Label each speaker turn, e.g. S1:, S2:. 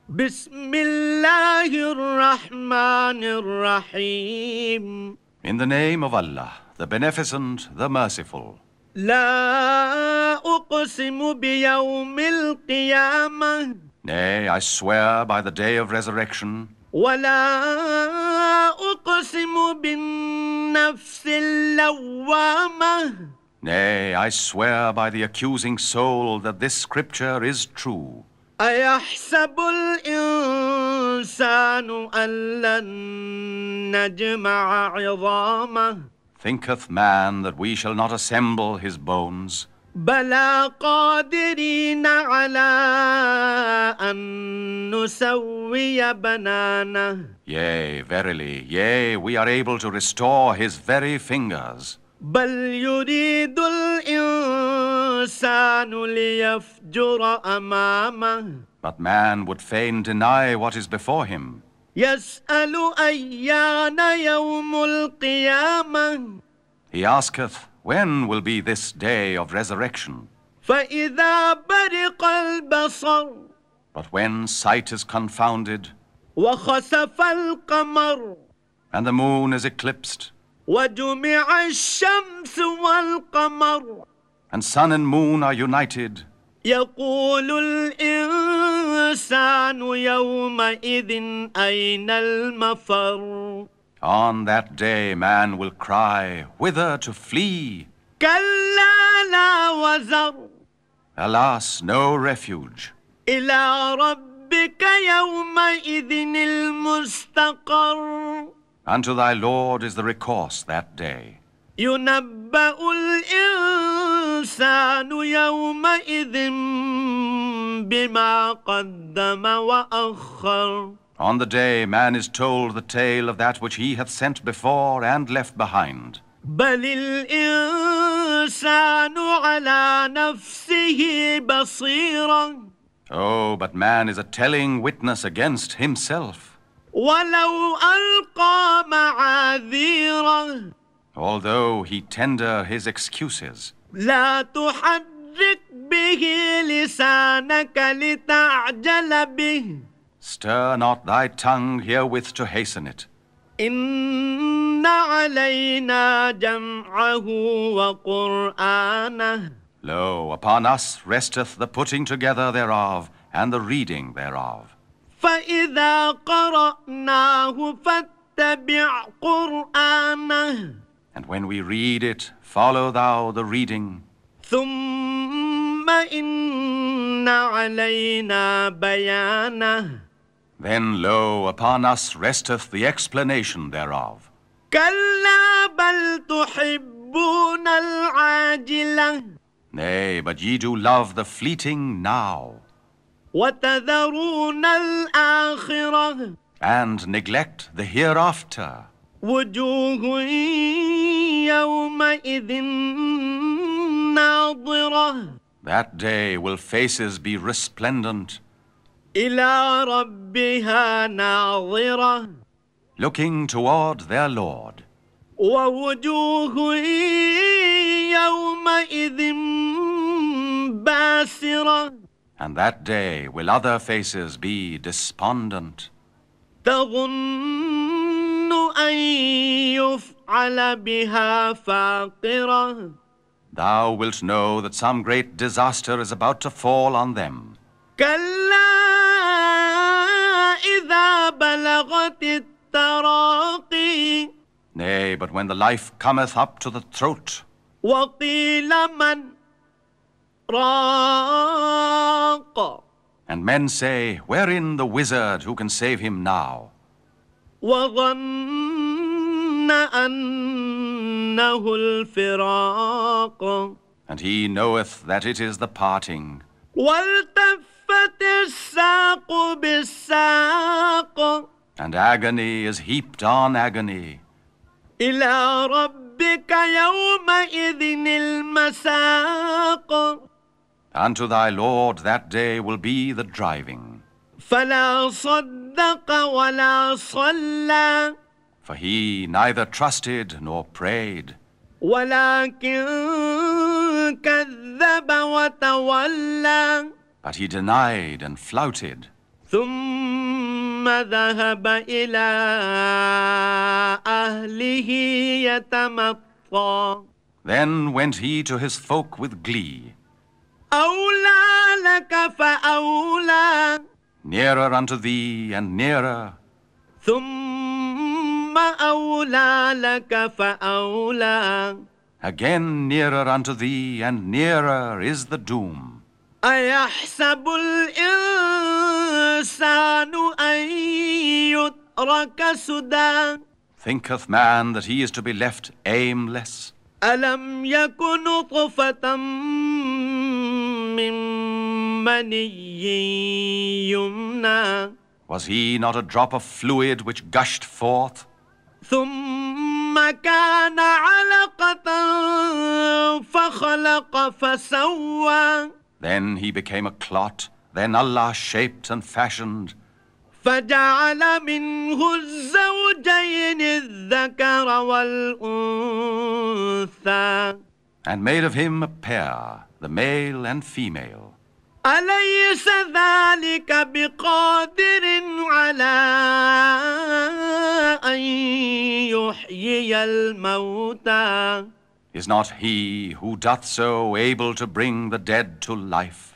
S1: بسم الله الرحمن الرحيم.
S2: In the name of Allah, the Beneficent, the Merciful.
S1: لا أقسم بيوم القيامة
S2: Nay, I swear by the day of resurrection,
S1: ولا أقسم بالنفس اللوامة
S2: nay, I swear by the accusing soul that this scripture is true.
S1: أيحسب الإنسان أن لن نجمع عظامه
S2: Thinketh man that we shall not assemble his bones?
S1: بلى قادرين على أن نسوي بنانه
S2: Yea, verily, yea, we are able to restore his very fingers.
S1: بل يريد الإنسان ليفجر أمامه
S2: But man would fain deny what is before him.
S1: يسأل أيان يوم القيامة
S2: He asketh, when will be this day of resurrection?
S1: فإذا برق البصر
S2: But when sight is confounded,
S1: وخسف القمر
S2: and the moon is eclipsed,
S1: وجمع الشمس والقمر
S2: and sun and moon are united,
S1: يقول الإنسان يومئذ أين المفر
S2: on that day man will cry, whither to flee?
S1: كلا لا وزر
S2: Alas, no refuge.
S1: إلى ربك يومئذ المستقر
S2: Unto thy Lord is the recourse that day.
S1: ينبأ الإنسان يومئذ بما قدم وأخر
S2: On the day man is told the tale of that which he hath sent before and left behind.
S1: بل الإنسان على نفسه بصيرة
S2: Oh, but man is a telling witness against himself.
S1: ولو ألقى معاذيره
S2: Although he tender his excuses,
S1: لا تحرك به لسانك لتعجل به
S2: stir not thy tongue herewith to hasten it.
S1: إن علينا جمعه وقرآنه
S2: Lo, upon us resteth the putting together thereof and the reading thereof.
S1: فإذا قرأناه فاتبع قرآنه
S2: And when we read it, follow thou the reading.
S1: ثم إن علينا بيانه
S2: Then, lo, upon us resteth the explanation thereof.
S1: كلا بل تحبون العاجلة
S2: Nay, but ye do love the fleeting now,
S1: وتذرون الآخرة
S2: and neglect the hereafter.
S1: وجوه يومئذ ناظرة
S2: That day will faces be resplendent,
S1: إلى ربها ناظرة
S2: looking toward their Lord.
S1: ووجوه يومئذ باسرة
S2: And that day will other faces be despondent,
S1: تظن أن يفعل بها فاقرة
S2: Thou wilt know that some great disaster is about to fall on them.
S1: كلا إذا بلغت التراقي
S2: Nay, but when the life cometh up to the throat,
S1: وقيل من راق
S2: and men say, wherein the wizard who can save him now?
S1: وظن أنه الفراق
S2: And he knoweth that it is the parting.
S1: والتفت الساق بالساق
S2: And agony is heaped on agony.
S1: إلى ربك يومئذ المساق
S2: Unto thy Lord that day will be the driving.
S1: فلا صدق ولا صلى
S2: For he neither trusted nor prayed,
S1: ولكن كذب وتولى
S2: but he denied and flouted.
S1: ثم ذهب إلى أهله يتمطى
S2: Then went he to his folk with glee.
S1: أولى لك فأولى
S2: Nearer unto thee and nearer,
S1: ثم أولى لك فأولى
S2: again nearer unto thee and nearer is the doom.
S1: أيحسب الإنسان أن يترك سدى
S2: Thinketh man that he is to be left aimless?
S1: ألم يكن نطفة من مني يمنى
S2: Was he not a drop of fluid which gushed forth?
S1: ثم كان علقة فخلق فسوى
S2: Then he became a clot, then Allah shaped and fashioned,
S1: فجعل منه الزوجين الذكر والأنثى
S2: and made of him a pair, the male and female.
S1: أليس ذلك بقادر على أن يحيي الموتى
S2: Is not he who doth so able to bring the dead to life?